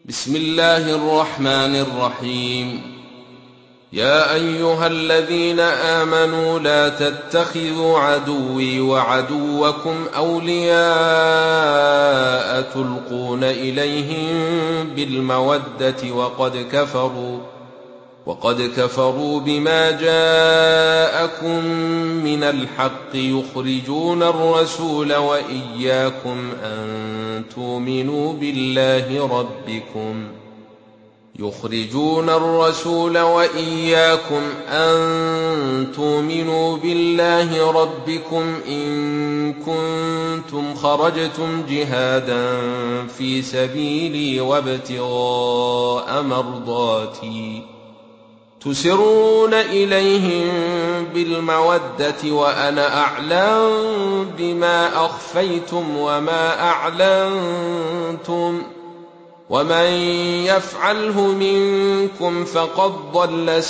بسم الله الرحمن الرحيم. يا أيها الذين آمنوا لا تتخذوا عدوي وعدوكم أولياء تلقون إليهم بالمودة وقد كفروا بما جاءكم من الحق يخرجون الرسول وإياكم أن تؤمنوا بالله ربكم إن كنتم خرجتم جهادا في سبيلي وابتغاء مرضاتي تسرون إليهم بالمودة وأنا أعلم بما أخفيتم وما أعلنتم ومن يفعله منكم فقد ضل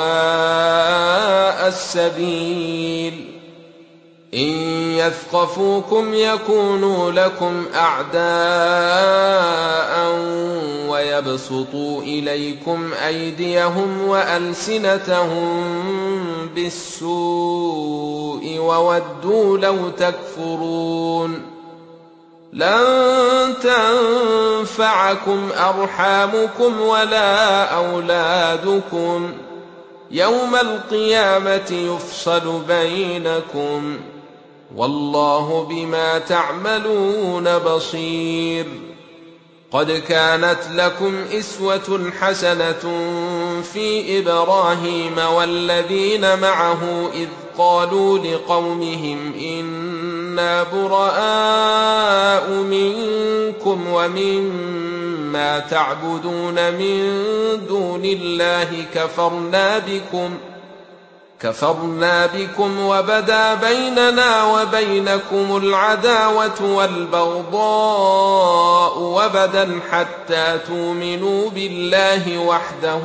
سواء السبيل. إن يثقفوكم يكونوا لكم أعداء ويبسطوا إليكم أيديهم وألسنتهم بالسوء وودوا لو تكفرون. لن تنفعكم أرحامكم ولا أولادكم يوم القيامة يفصل بينكم والله بما تعملون بصير. قد كانت لكم أسوة حسنة في إبراهيم والذين معه إذ قالوا لقومهم إنا براء منكم ومما تعبدون من دون الله كفرنا بكم وبدا بيننا وبينكم العداوة والبغضاء وبدا حتى تؤمنوا بالله وحده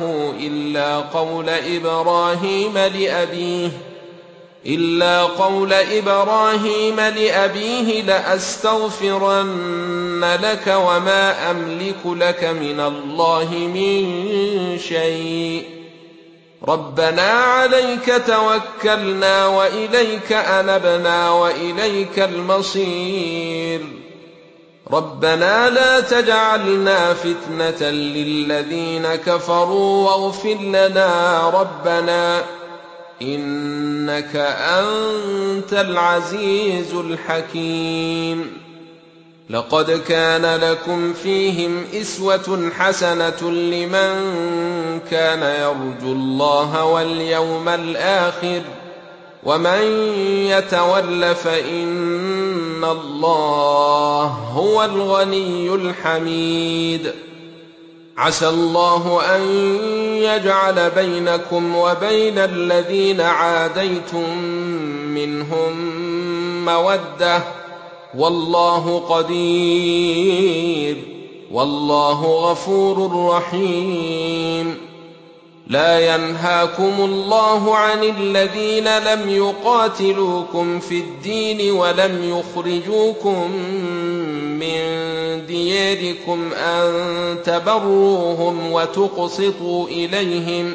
إلا قول إبراهيم لأبيه لأستغفرن لك وما أملك لك من الله من شيء ربنا عليك توكلنا وإليك أنبنا وإليك المصير. ربنا لا تجعلنا فتنة للذين كفروا واغفر لنا ربنا إنك أنت العزيز الحكيم. لقد كان لكم فيهم أسوة حسنة لمن كان يرجو الله واليوم الآخر ومن يتول فإن الله هو الغني الحميد. عسى الله أن يجعل بينكم وبين الذين عاديتم منهم مودة والله قدير والله غفور رحيم. لا ينهاكم الله عن الذين لم يقاتلوكم في الدين ولم يخرجوكم من دياركم أن تبروهم وتقسطوا إليهم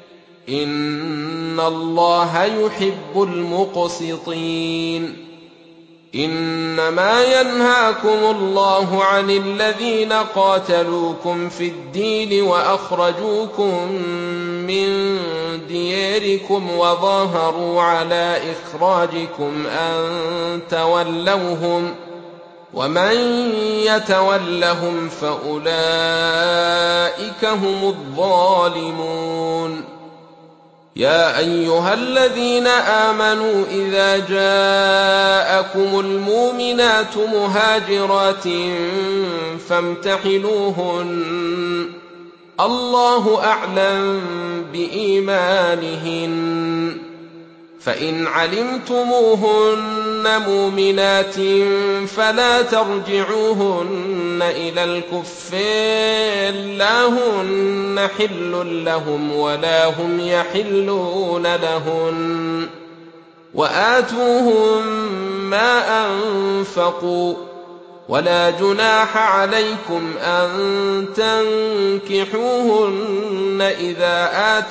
إن الله يحب المقسطين. إنما ينهاكم الله عن الذين قاتلوكم في الدين وأخرجوكم من دياركم وظاهروا على إخراجكم أن تولوهم ومن يتولهم فأولئك هم الظالمون. يا أيها الذين آمنوا إذا جاءكم المؤمنات مهاجرات فامتحنوهن الله أعلم بإيمانهن فإن علمتموهن مؤمنات فلا ترجعوهن إلى الكفار لا هن حل لهم ولا هم يحلون لهن وآتوهم ما أنفقوا ولا جناح عليكم أن تنكحوهن إذا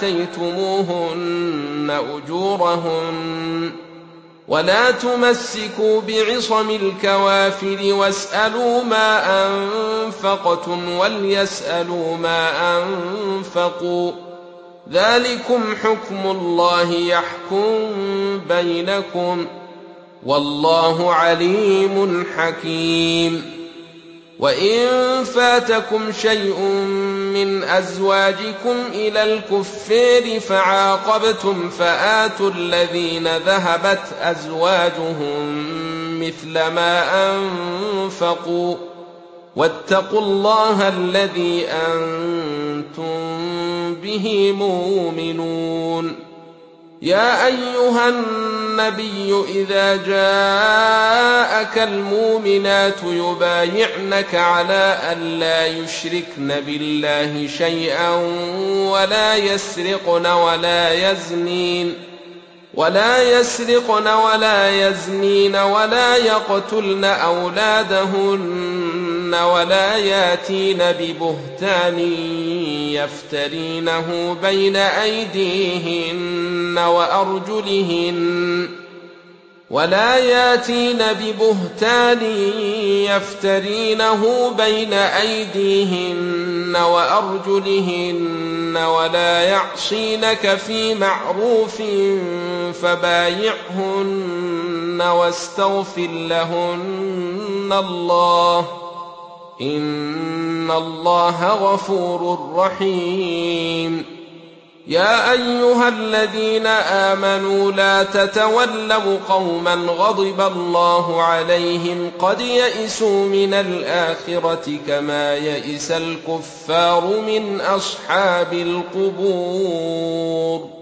آتيتموهن أجورهن ولا تمسكوا بعصم الكوافر واسألوا ما أنفقتم وليسألوا ما أنفقوا ذلكم حكم الله يحكم بينكم والله عليم حكيم. وإن فاتكم شيء من أزواجكم إلى الكفار فعاقبتم فآتوا الذين ذهبت أزواجهم مثل ما أنفقوا واتقوا الله الذي أنتم به مؤمنون. يا أيها النبي إذا جاءك المؤمنات يبايعنك على أن لا يشركن بالله شيئا ولا يسرقن ولا يزنين ولا يقتلن أولادهن ولا ياتين ببهتان يفترينه بين أيديهن وأرجلهن ولا يعصينك في معروف فبايعهن واستغفر لهن الله إن الله غفور رحيم. يا أيها الذين آمنوا لا تتولوا قوما غضب الله عليهم قد يئسوا من الآخرة كما يئس الكفار من أصحاب القبور.